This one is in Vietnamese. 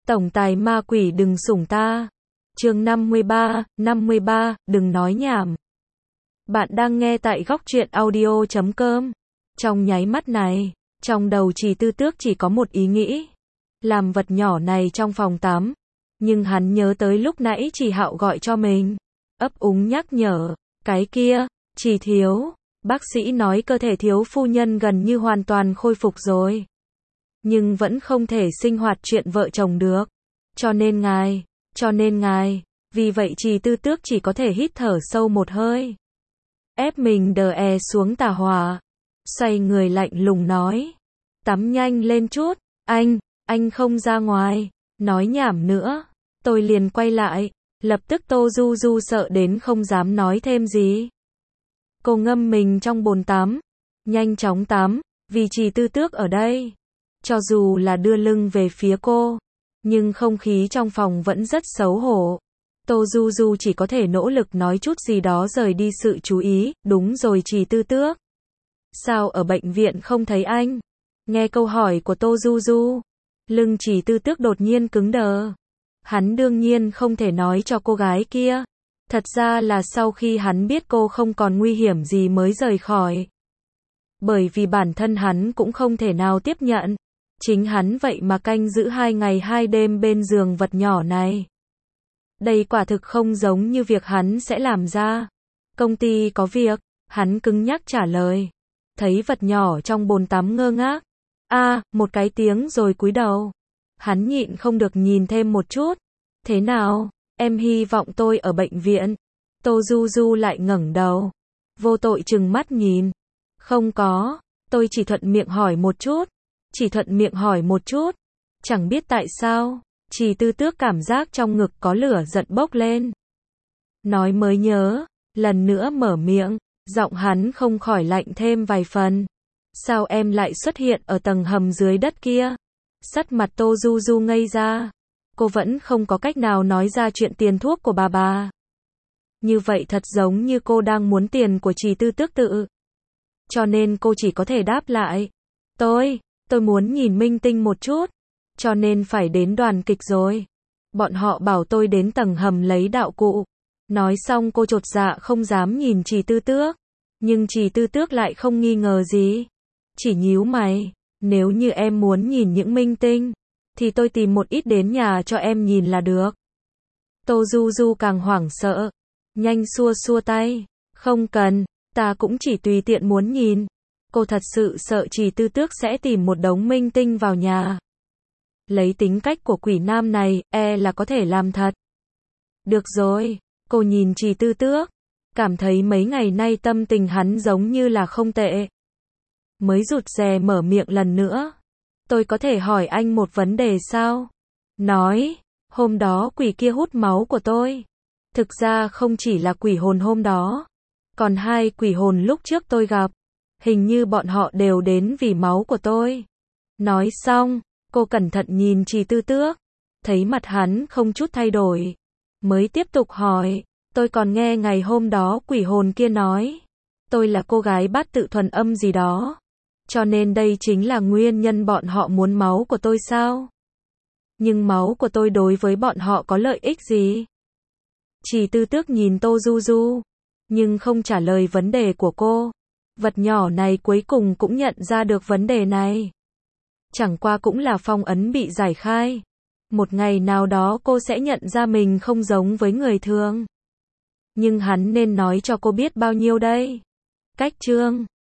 Tổng tài ma quỷ đừng sủng ta. Chương 53, đừng nói nhảm. Bạn đang nghe tại Góc Truyện Audio.com. Trong nháy mắt này, trong đầu Trì Tư Tước chỉ có một ý nghĩ. Làm vật nhỏ này trong phòng tắm. Nhưng hắn nhớ tới lúc nãy Trì Hạo gọi cho mình. Ấp úng nhắc nhở. Cái kia, Trì thiếu. Bác sĩ nói cơ thể thiếu phu nhân gần như hoàn toàn khôi phục rồi. Nhưng vẫn không thể sinh hoạt chuyện vợ chồng được. Cho nên ngài, vì vậy Trì Tư Tước chỉ có thể hít thở sâu một hơi. Ép mình đè xuống tà hỏa. Xoay người lạnh lùng nói. Tắm nhanh lên chút, anh không ra ngoài, nói nhảm nữa. Tôi liền quay lại, lập tức Tô Du Du sợ đến không dám nói thêm gì. Cô ngâm mình trong bồn tắm, nhanh chóng tắm, vì Trì Tư Tước ở đây. Cho dù là đưa lưng về phía cô, nhưng không khí trong phòng vẫn rất xấu hổ. Tô Du Du chỉ có thể nỗ lực nói chút gì đó rời đi sự chú ý. Đúng rồi Trì Tư Tước. Sao ở bệnh viện không thấy anh? Nghe câu hỏi của Tô Du Du, lưng Trì Tư Tước đột nhiên cứng đờ. Hắn đương nhiên không thể nói cho cô gái kia. Thật ra là sau khi hắn biết cô không còn nguy hiểm gì mới rời khỏi. Bởi vì bản thân hắn cũng không thể nào tiếp nhận. Chính hắn vậy mà canh giữ 2 ngày 2 đêm bên giường vật nhỏ này. Đây quả thực không giống như việc hắn sẽ làm ra. Công ty có việc, hắn cứng nhắc trả lời. Thấy vật nhỏ trong bồn tắm ngơ ngác. Một cái tiếng rồi cúi đầu. Hắn nhịn không được nhìn thêm một chút. Thế nào, em hy vọng tôi ở bệnh viện. Tô Du Du lại ngẩng đầu. Vô tội trừng mắt nhìn. Không có, tôi chỉ thuận miệng hỏi một chút. Chẳng biết tại sao, Trì Tư Tước cảm giác trong ngực có lửa giận bốc lên. Nói mới nhớ, lần nữa mở miệng, giọng hắn không khỏi lạnh thêm vài phần. Sao em lại xuất hiện ở tầng hầm dưới đất kia? Sắc mặt Tô Du Du ngây ra. Cô vẫn không có cách nào nói ra chuyện tiền thuốc của bà. Như vậy thật giống như cô đang muốn tiền của Trì Tư Tước tự. Cho nên cô chỉ có thể đáp lại. Tôi muốn nhìn minh tinh một chút. Cho nên phải đến đoàn kịch rồi. Bọn họ bảo tôi đến tầng hầm lấy đạo cụ. Nói xong cô chột dạ không dám nhìn Trì Tư Tước. Nhưng Trì Tư Tước lại không nghi ngờ gì. Chỉ nhíu mày. Nếu như em muốn nhìn những minh tinh, thì tôi tìm một ít đến nhà cho em nhìn là được. Tô Du Du càng hoảng sợ. Nhanh xua tay. Không cần, ta cũng chỉ tùy tiện muốn nhìn. Cô thật sự sợ Trì Tư Tước sẽ tìm một đống minh tinh vào nhà. Lấy tính cách của quỷ nam này, là có thể làm thật. Được rồi, cô nhìn Trì Tư Tước. Cảm thấy mấy ngày nay tâm tình hắn giống như là không tệ. Mới rụt rè mở miệng lần nữa. Tôi có thể hỏi anh một vấn đề sao? Nói, hôm đó quỷ kia hút máu của tôi. Thực ra không chỉ là quỷ hồn hôm đó. Còn 2 quỷ hồn lúc trước tôi gặp. Hình như bọn họ đều đến vì máu của tôi. Nói xong, cô cẩn thận nhìn Trì Tư Tước. Thấy mặt hắn không chút thay đổi. Mới tiếp tục hỏi. Tôi còn nghe ngày hôm đó quỷ hồn kia nói. Tôi là cô gái bát tự thuần âm gì đó. Cho nên đây chính là nguyên nhân bọn họ muốn máu của tôi sao? Nhưng máu của tôi đối với bọn họ có lợi ích gì? Trì Tư Tước nhìn Tô Du Du. Nhưng không trả lời vấn đề của cô. Vật nhỏ này cuối cùng cũng nhận ra được vấn đề này. Chẳng qua cũng là phong ấn bị giải khai. Một ngày nào đó cô sẽ nhận ra mình không giống với người thường. Nhưng hắn nên nói cho cô biết bao nhiêu đây? Cách chương